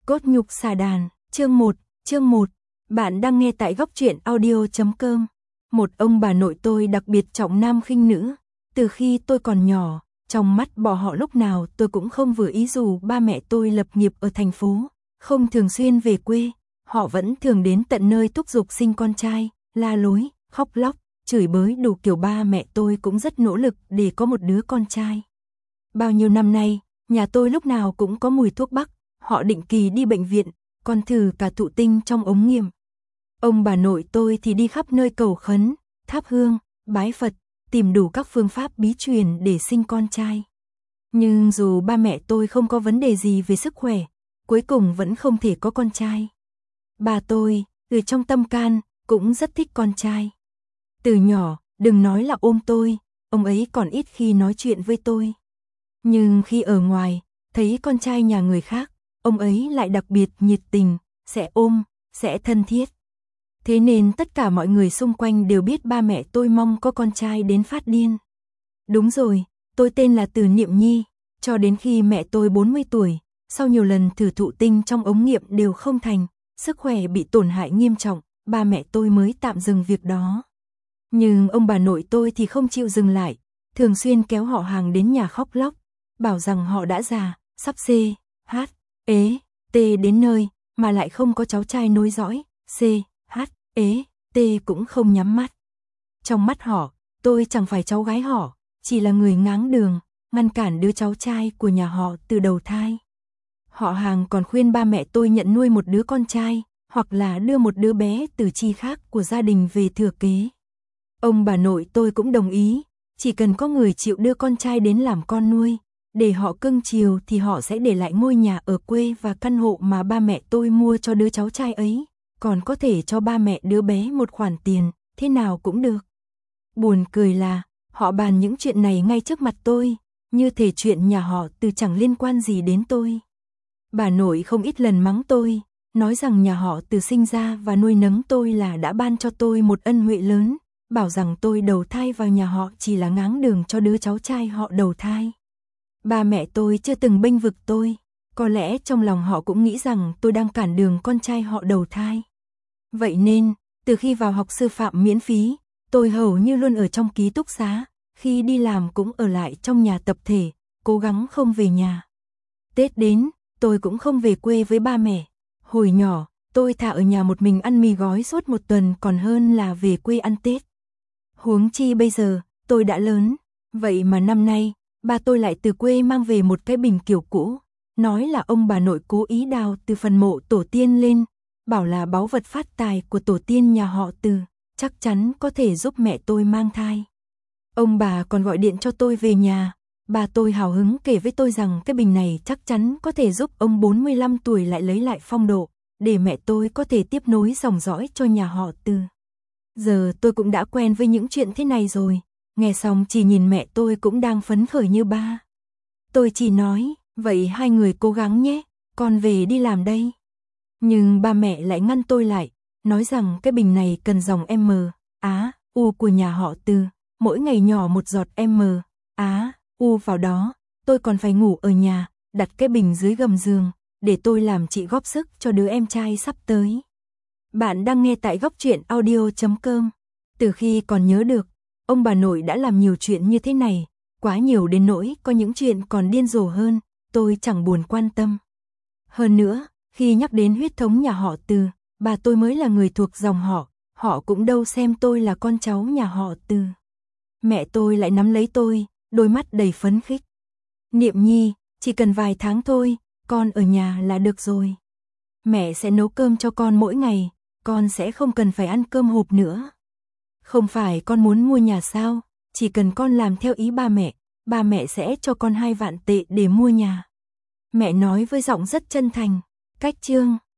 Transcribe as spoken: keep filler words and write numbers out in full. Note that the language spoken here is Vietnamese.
Cốt nhục xà đàn, chương một, chương một. Bạn đang nghe tại góc truyện audio chấm com. Một ông bà nội tôi đặc biệt trọng nam khinh nữ. Từ khi tôi còn nhỏ, trong mắt bọn họ lúc nào tôi cũng không vừa ý, dù ba mẹ tôi lập nghiệp ở thành phố, không thường xuyên về quê. Họ vẫn thường đến tận nơi thúc giục sinh con trai, la lối, khóc lóc, chửi bới đủ kiểu. Ba mẹ tôi cũng rất nỗ lực để có một đứa con trai. Bao nhiêu năm nay, nhà tôi lúc nào cũng có mùi thuốc bắc. Họ định kỳ đi bệnh viện, còn thử cả thụ tinh trong ống nghiệm. Ông bà nội tôi thì đi khắp nơi cầu khấn, thắp hương, bái Phật, tìm đủ các phương pháp bí truyền để sinh con trai. Nhưng dù ba mẹ tôi không có vấn đề gì về sức khỏe, cuối cùng vẫn không thể có con trai. Bà tôi, từ trong tâm can, cũng rất thích con trai. Từ nhỏ, đừng nói là ôm tôi, ông ấy còn ít khi nói chuyện với tôi. Nhưng khi ở ngoài, thấy con trai nhà người khác, ông ấy lại đặc biệt nhiệt tình, sẽ ôm, sẽ thân thiết. Thế nên tất cả mọi người xung quanh đều biết ba mẹ tôi mong có con trai đến phát điên. Đúng rồi, tôi tên là Từ Niệm Nhi, cho đến khi mẹ tôi bốn mươi tuổi, sau nhiều lần thử thụ tinh trong ống nghiệm đều không thành, sức khỏe bị tổn hại nghiêm trọng, ba mẹ tôi mới tạm dừng việc đó. Nhưng ông bà nội tôi thì không chịu dừng lại, thường xuyên kéo họ hàng đến nhà khóc lóc, bảo rằng họ đã già, sắp xê, hát, ế, tê đến nơi, mà lại không có cháu trai nối dõi, xê, hát, ế, tê cũng không nhắm mắt. Trong mắt họ, tôi chẳng phải cháu gái họ, chỉ là người ngáng đường, ngăn cản đứa cháu trai của nhà họ từ đầu thai. Họ hàng còn khuyên ba mẹ tôi nhận nuôi một đứa con trai, hoặc là đưa một đứa bé từ chi khác của gia đình về thừa kế. Ông bà nội tôi cũng đồng ý, chỉ cần có người chịu đưa con trai đến làm con nuôi, để họ cưng chiều thì họ sẽ để lại ngôi nhà ở quê và căn hộ mà ba mẹ tôi mua cho đứa cháu trai ấy, còn có thể cho ba mẹ đứa bé một khoản tiền, thế nào cũng được. Buồn cười là, họ bàn những chuyện này ngay trước mặt tôi, như thể chuyện nhà họ Từ chẳng liên quan gì đến tôi. Bà nội không ít lần mắng tôi, nói rằng nhà họ Từ sinh ra và nuôi nấng tôi là đã ban cho tôi một ân huệ lớn, bảo rằng tôi đầu thai vào nhà họ chỉ là ngáng đường cho đứa cháu trai họ đầu thai. Ba mẹ tôi chưa từng bênh vực tôi, có lẽ trong lòng họ cũng nghĩ rằng tôi đang cản đường con trai họ đầu thai. Vậy nên, từ khi vào học sư phạm miễn phí, tôi hầu như luôn ở trong ký túc xá, khi đi làm cũng ở lại trong nhà tập thể, cố gắng không về nhà. Tết đến, tôi cũng không về quê với ba mẹ. Hồi nhỏ, tôi thà ở nhà một mình ăn mì gói suốt một tuần còn hơn là về quê ăn Tết. Huống chi bây giờ, tôi đã lớn, vậy mà năm nay, ba tôi lại từ quê mang về một cái bình kiểu cũ, nói là ông bà nội cố ý đào từ phần mộ tổ tiên lên, bảo là báu vật phát tài của tổ tiên nhà họ Từ, chắc chắn có thể giúp mẹ tôi mang thai. Ông bà còn gọi điện cho tôi về nhà, bà tôi hào hứng kể với tôi rằng cái bình này chắc chắn có thể giúp ông bốn mươi lăm tuổi lại lấy lại phong độ, để mẹ tôi có thể tiếp nối dòng dõi cho nhà họ Từ. Giờ tôi cũng đã quen với những chuyện thế này rồi. Nghe xong chỉ nhìn mẹ tôi cũng đang phấn khởi như ba. Tôi chỉ nói, vậy hai người cố gắng nhé, con về đi làm đây. Nhưng ba mẹ lại ngăn tôi lại, nói rằng cái bình này cần dòng M, Á, U của nhà họ Từ, mỗi ngày nhỏ một giọt M, Á, U vào đó, tôi còn phải ngủ ở nhà, đặt cái bình dưới gầm giường, để tôi làm chị góp sức cho đứa em trai sắp tới. Bạn đang nghe tại góc truyện audio chấm com. Từ khi còn nhớ được, ông bà nội đã làm nhiều chuyện như thế này, quá nhiều đến nỗi có những chuyện còn điên rồ hơn, tôi chẳng buồn quan tâm. Hơn nữa, khi nhắc đến huyết thống nhà họ Từ, bà tôi mới là người thuộc dòng họ, họ cũng đâu xem tôi là con cháu nhà họ Từ. Mẹ tôi lại nắm lấy tôi, đôi mắt đầy phấn khích. Niệm Nhi, chỉ cần vài tháng thôi, con ở nhà là được rồi. Mẹ sẽ nấu cơm cho con mỗi ngày, con sẽ không cần phải ăn cơm hộp nữa. Không phải con muốn mua nhà sao, chỉ cần con làm theo ý ba mẹ, ba mẹ sẽ cho con hai vạn tệ để mua nhà. Mẹ nói với giọng rất chân thành. Cách chương